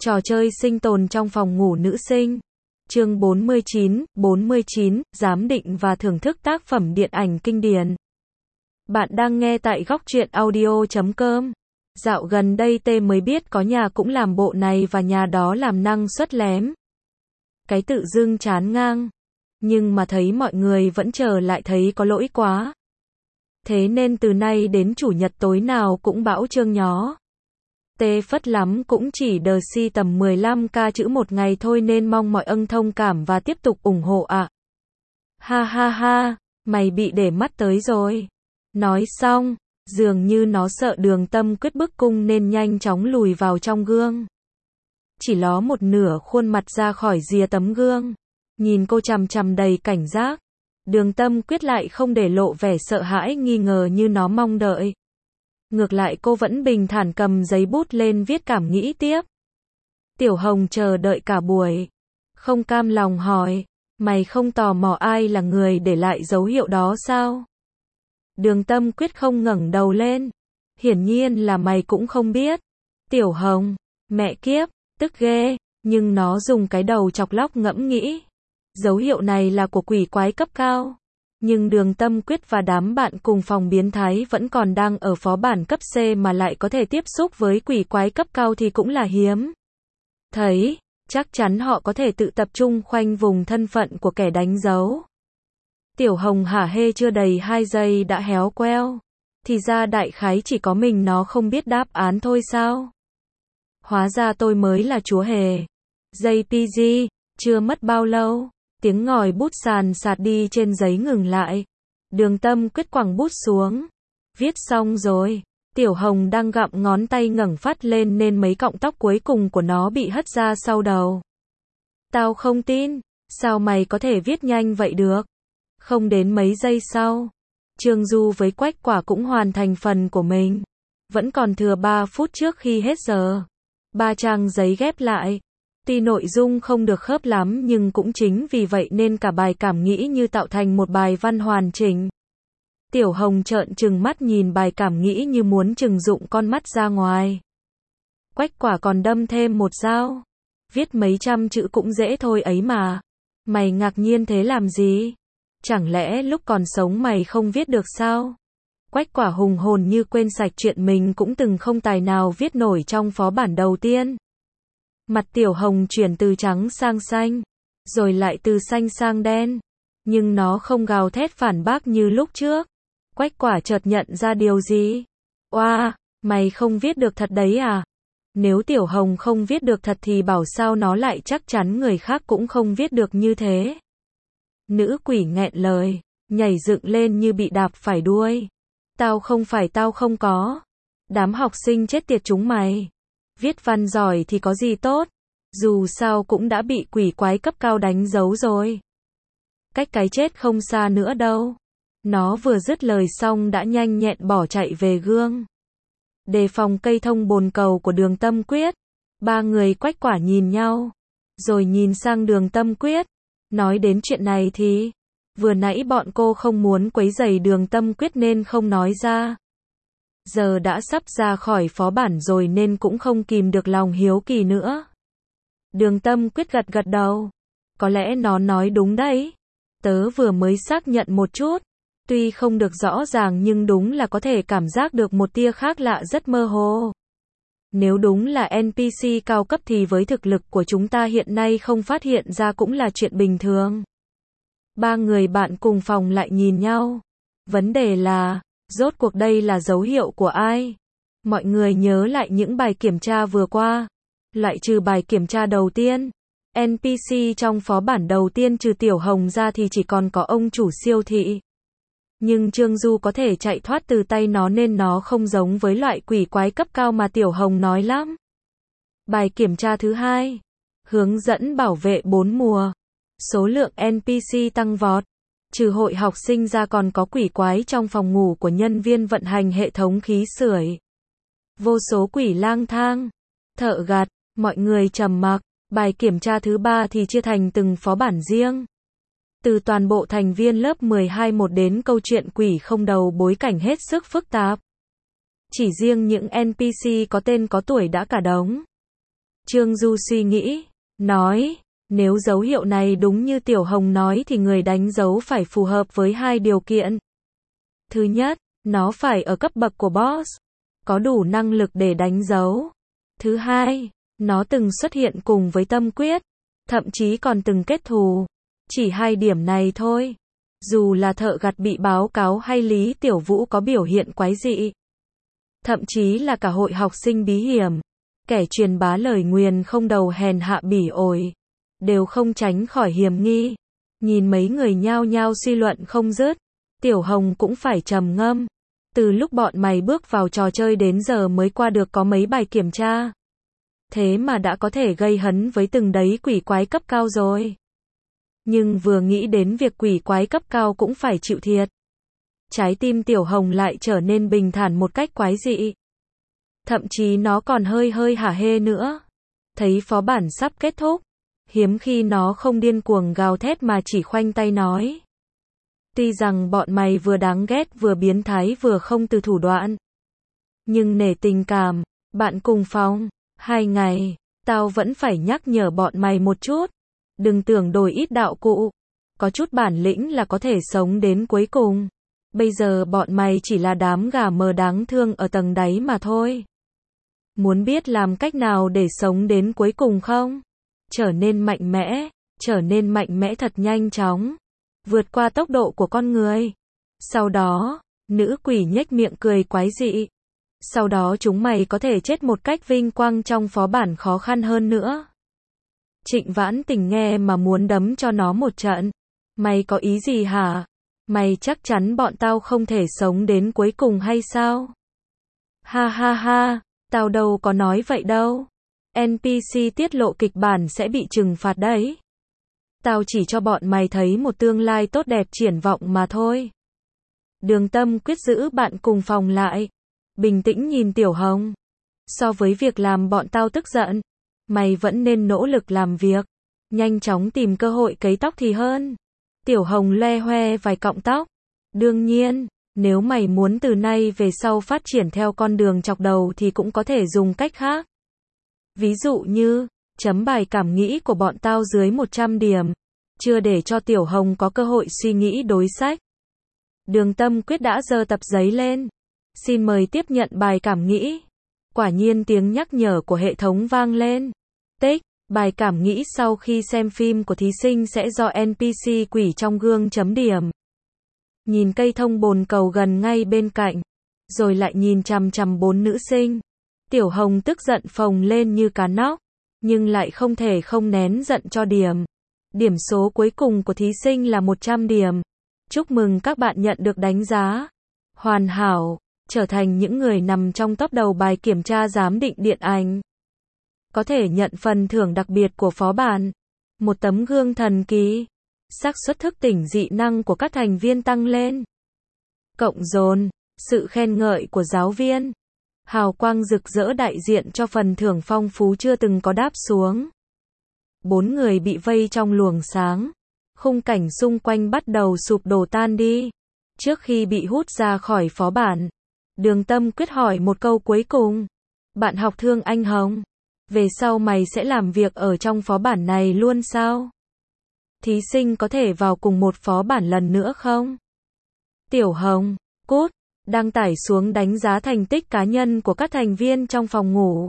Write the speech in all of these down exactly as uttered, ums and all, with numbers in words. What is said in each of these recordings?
Trò chơi sinh tồn trong phòng ngủ nữ sinh. Chương bốn mươi chín, bốn mươi chín, giám định và thưởng thức tác phẩm điện ảnh kinh điển. Bạn đang nghe tại góc truyện audio chấm com. Dạo gần đây T mới biết có nhà cũng làm bộ này và nhà đó làm năng suất lém. Cái tự dưng chán ngang. Nhưng mà thấy mọi người vẫn chờ lại thấy có lỗi quá. Thế nên từ nay đến chủ nhật tối nào cũng bão chương nhó. Tê phất lắm cũng chỉ đờ si tầm mười lăm k chữ một ngày thôi nên mong mọi ân thông cảm và tiếp tục ủng hộ ạ. À. Ha ha ha, mày bị để mắt tới rồi. Nói xong, dường như nó sợ Đường Tâm Quyết bức cung nên nhanh chóng lùi vào trong gương. Chỉ ló một nửa khuôn mặt ra khỏi rìa tấm gương. Nhìn cô chằm chằm đầy cảnh giác. Đường Tâm Quyết lại không để lộ vẻ sợ hãi nghi ngờ như nó mong đợi. Ngược lại cô vẫn bình thản cầm giấy bút lên viết cảm nghĩ tiếp. Tiểu Hồng chờ đợi cả buổi. Không cam lòng hỏi, mày không tò mò ai là người để lại dấu hiệu đó sao? Đường Tâm Quyết không ngẩng đầu lên. Hiển nhiên là mày cũng không biết. Tiểu Hồng, mẹ kiếp, tức ghê, nhưng nó dùng cái đầu chọc lóc ngẫm nghĩ. Dấu hiệu này là của quỷ quái cấp cao. Nhưng Đường Tâm Quyết và đám bạn cùng phòng biến thái vẫn còn đang ở phó bản cấp C mà lại có thể tiếp xúc với quỷ quái cấp cao thì cũng là hiếm. Thấy, chắc chắn họ có thể tự tập trung khoanh vùng thân phận của kẻ đánh dấu. Tiểu Hồng hả hê chưa đầy hai giây đã héo queo. Thì ra đại khái chỉ có mình nó không biết đáp án thôi sao? Hóa ra tôi mới là chúa hề. giê pê giê, chưa mất bao lâu. Tiếng ngòi bút sàn sạt đi trên giấy ngừng lại. Đường Tâm Quyết quẳng bút xuống. Viết xong rồi. Tiểu Hồng đang gặm ngón tay ngẩng phát lên nên mấy cọng tóc cuối cùng của nó bị hất ra sau đầu. Tao không tin. Sao mày có thể viết nhanh vậy được? Không đến mấy giây sau. Trương Du với Quách Quả cũng hoàn thành phần của mình. Vẫn còn thừa ba phút trước khi hết giờ. Ba trang giấy ghép lại. Tuy nội dung không được khớp lắm nhưng cũng chính vì vậy nên cả bài cảm nghĩ như tạo thành một bài văn hoàn chỉnh. Tiểu Hồng trợn trừng mắt nhìn bài cảm nghĩ như muốn trừng dụng con mắt ra ngoài. Quách Quả còn đâm thêm một dao. Viết mấy trăm chữ cũng dễ thôi ấy mà. Mày ngạc nhiên thế làm gì? Chẳng lẽ lúc còn sống mày không viết được sao? Quách Quả hùng hồn như quên sạch chuyện mình cũng từng không tài nào viết nổi trong phó bản đầu tiên. Mặt Tiểu Hồng chuyển từ trắng sang xanh, rồi lại từ xanh sang đen. Nhưng nó không gào thét phản bác như lúc trước. Quách Quả chợt nhận ra điều gì. Oa, mày không viết được thật đấy à? Nếu Tiểu Hồng không viết được thật thì bảo sao nó lại chắc chắn người khác cũng không viết được như thế. Nữ quỷ nghẹn lời, nhảy dựng lên như bị đạp phải đuôi. Tao không phải tao không có. Đám học sinh chết tiệt chúng mày. Viết văn giỏi thì có gì tốt. Dù sao cũng đã bị quỷ quái cấp cao đánh dấu rồi. Cách cái chết không xa nữa đâu. Nó vừa dứt lời xong đã nhanh nhẹn bỏ chạy về gương. Đề phòng cây thông bồn cầu của Đường Tâm Quyết. Ba người Quách Quả nhìn nhau. Rồi nhìn sang Đường Tâm Quyết. Nói đến chuyện này thì vừa nãy bọn cô không muốn quấy rầy Đường Tâm Quyết nên không nói ra. Giờ đã sắp ra khỏi phó bản rồi nên cũng không kìm được lòng hiếu kỳ nữa. Đường Tâm Quyết gật gật đầu. Có lẽ nó nói đúng đấy. Tớ vừa mới xác nhận một chút. Tuy không được rõ ràng nhưng đúng là có thể cảm giác được một tia khác lạ rất mơ hồ. Nếu đúng là en pê xê cao cấp thì với thực lực của chúng ta hiện nay không phát hiện ra cũng là chuyện bình thường. Ba người bạn cùng phòng lại nhìn nhau. Vấn đề là, rốt cuộc đây là dấu hiệu của ai? Mọi người nhớ lại những bài kiểm tra vừa qua. Loại trừ bài kiểm tra đầu tiên. en pê xê trong phó bản đầu tiên trừ Tiểu Hồng ra thì chỉ còn có ông chủ siêu thị. Nhưng Trương Du có thể chạy thoát từ tay nó nên nó không giống với loại quỷ quái cấp cao mà Tiểu Hồng nói lắm. Bài kiểm tra thứ hai. Hướng dẫn bảo vệ bốn mùa. Số lượng en pê xê tăng vọt. Trừ hội học sinh ra còn có quỷ quái trong phòng ngủ của nhân viên vận hành hệ thống khí sưởi. Vô số quỷ lang thang. Thợ gặt. Mọi người trầm mặc. Bài kiểm tra thứ ba thì chia thành từng phó bản riêng. Từ toàn bộ thành viên lớp mười hai một đến câu chuyện quỷ không đầu bối cảnh hết sức phức tạp. Chỉ riêng những en pê xê có tên có tuổi đã cả đống. Trương Du suy nghĩ, nói, nếu dấu hiệu này đúng như Tiểu Hồng nói thì người đánh dấu phải phù hợp với hai điều kiện. Thứ nhất, nó phải ở cấp bậc của boss, có đủ năng lực để đánh dấu. Thứ hai, nó từng xuất hiện cùng với Tâm Quyết, thậm chí còn từng kết thù. Chỉ hai điểm này thôi. Dù là thợ gặt bị báo cáo hay Lý Tiểu Vũ có biểu hiện quái dị, thậm chí là cả hội học sinh bí hiểm, kẻ truyền bá lời nguyền không đầu hèn hạ bỉ ổi, đều không tránh khỏi hiểm nghi. Nhìn mấy người nhao nhao suy luận không dứt, Tiểu Hồng cũng phải trầm ngâm. Từ lúc bọn mày bước vào trò chơi đến giờ mới qua được có mấy bài kiểm tra. Thế mà đã có thể gây hấn với từng đấy quỷ quái cấp cao rồi. Nhưng vừa nghĩ đến việc quỷ quái cấp cao cũng phải chịu thiệt, trái tim Tiểu Hồng lại trở nên bình thản một cách quái dị. Thậm chí nó còn hơi hơi hả hê nữa. Thấy phó bản sắp kết thúc, hiếm khi nó không điên cuồng gào thét mà chỉ khoanh tay nói. Tuy rằng bọn mày vừa đáng ghét vừa biến thái vừa không từ thủ đoạn, nhưng nể tình cảm, bạn cùng phòng, hai ngày, tao vẫn phải nhắc nhở bọn mày một chút. Đừng tưởng đổi ít đạo cụ, có chút bản lĩnh là có thể sống đến cuối cùng. Bây giờ bọn mày chỉ là đám gà mờ đáng thương ở tầng đáy mà thôi. Muốn biết làm cách nào để sống đến cuối cùng không? Trở nên mạnh mẽ, trở nên mạnh mẽ thật nhanh chóng, vượt qua tốc độ của con người. Sau đó, nữ quỷ nhếch miệng cười quái dị. Sau đó chúng mày có thể chết một cách vinh quang trong phó bản khó khăn hơn nữa. Trịnh Vãn Tình nghe mà muốn đấm cho nó một trận. Mày có ý gì hả? Mày chắc chắn bọn tao không thể sống đến cuối cùng hay sao? Ha ha ha, tao đâu có nói vậy đâu. en pê xê tiết lộ kịch bản sẽ bị trừng phạt đấy. Tao chỉ cho bọn mày thấy một tương lai tốt đẹp triển vọng mà thôi. Đường Tâm Quyết giữ bạn cùng phòng lại, bình tĩnh nhìn Tiểu Hồng. So với việc làm bọn tao tức giận, mày vẫn nên nỗ lực làm việc, nhanh chóng tìm cơ hội cấy tóc thì hơn. Tiểu Hồng loe hoe vài cọng tóc. Đương nhiên, nếu mày muốn từ nay về sau phát triển theo con đường chọc đầu thì cũng có thể dùng cách khác. Ví dụ như, chấm bài cảm nghĩ của bọn tao dưới một trăm điểm, chưa để cho Tiểu Hồng có cơ hội suy nghĩ đối sách. Đường Tâm Quyết đã giơ tập giấy lên. Xin mời tiếp nhận bài cảm nghĩ. Quả nhiên tiếng nhắc nhở của hệ thống vang lên. Tích, bài cảm nghĩ sau khi xem phim của thí sinh sẽ do en pê xê quỷ trong gương chấm điểm. Nhìn cây thông bồn cầu gần ngay bên cạnh, rồi lại nhìn chằm chằm bốn nữ sinh. Tiểu Hồng tức giận phồng lên như cá nóc, nhưng lại không thể không nén giận cho điểm. Điểm số cuối cùng của thí sinh là một trăm điểm. Chúc mừng các bạn nhận được đánh giá hoàn hảo, trở thành những người nằm trong top đầu bài kiểm tra giám định điện ảnh. Có thể nhận phần thưởng đặc biệt của phó bản, một tấm gương thần kỳ. Xác suất thức tỉnh dị năng của các thành viên tăng lên. Cộng dồn, sự khen ngợi của giáo viên. Hào quang rực rỡ đại diện cho phần thưởng phong phú chưa từng có đáp xuống. Bốn người bị vây trong luồng sáng. Khung cảnh xung quanh bắt đầu sụp đổ tan đi. Trước khi bị hút ra khỏi phó bản, Đường Tâm Quyết hỏi một câu cuối cùng. Bạn học Thương Anh Hồng, về sau mày sẽ làm việc ở trong phó bản này luôn sao? Thí sinh có thể vào cùng một phó bản lần nữa không? Tiểu Hồng, cút, đăng tải xuống đánh giá thành tích cá nhân của các thành viên trong phòng ngủ.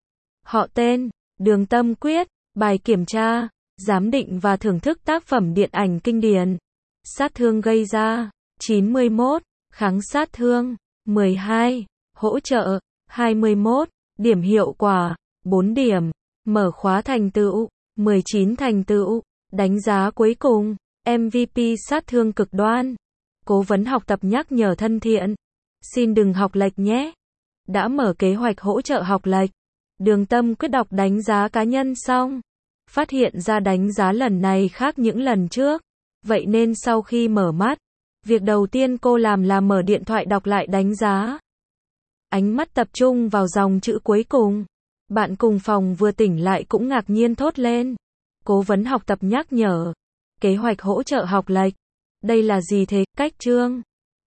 Họ tên, Đường Tâm Quyết, bài kiểm tra, giám định và thưởng thức tác phẩm điện ảnh kinh điển. Sát thương gây ra, chín mươi mốt, kháng sát thương, mười hai, hỗ trợ, hai mươi mốt, điểm hiệu quả, bốn điểm, mở khóa thành tựu, mười chín thành tựu, đánh giá cuối cùng, em vê pê sát thương cực đoan. Cố vấn học tập nhắc nhở thân thiện. Xin đừng học lệch nhé. Đã mở kế hoạch hỗ trợ học lệch. Đường Tâm Quyết đọc đánh giá cá nhân xong, phát hiện ra đánh giá lần này khác những lần trước. Vậy nên sau khi mở mắt, việc đầu tiên cô làm là mở điện thoại đọc lại đánh giá. Ánh mắt tập trung vào dòng chữ cuối cùng. Bạn cùng phòng vừa tỉnh lại cũng ngạc nhiên thốt lên. Cố vấn học tập nhắc nhở. Kế hoạch hỗ trợ học lệch. Đây là gì thế? Cách chương.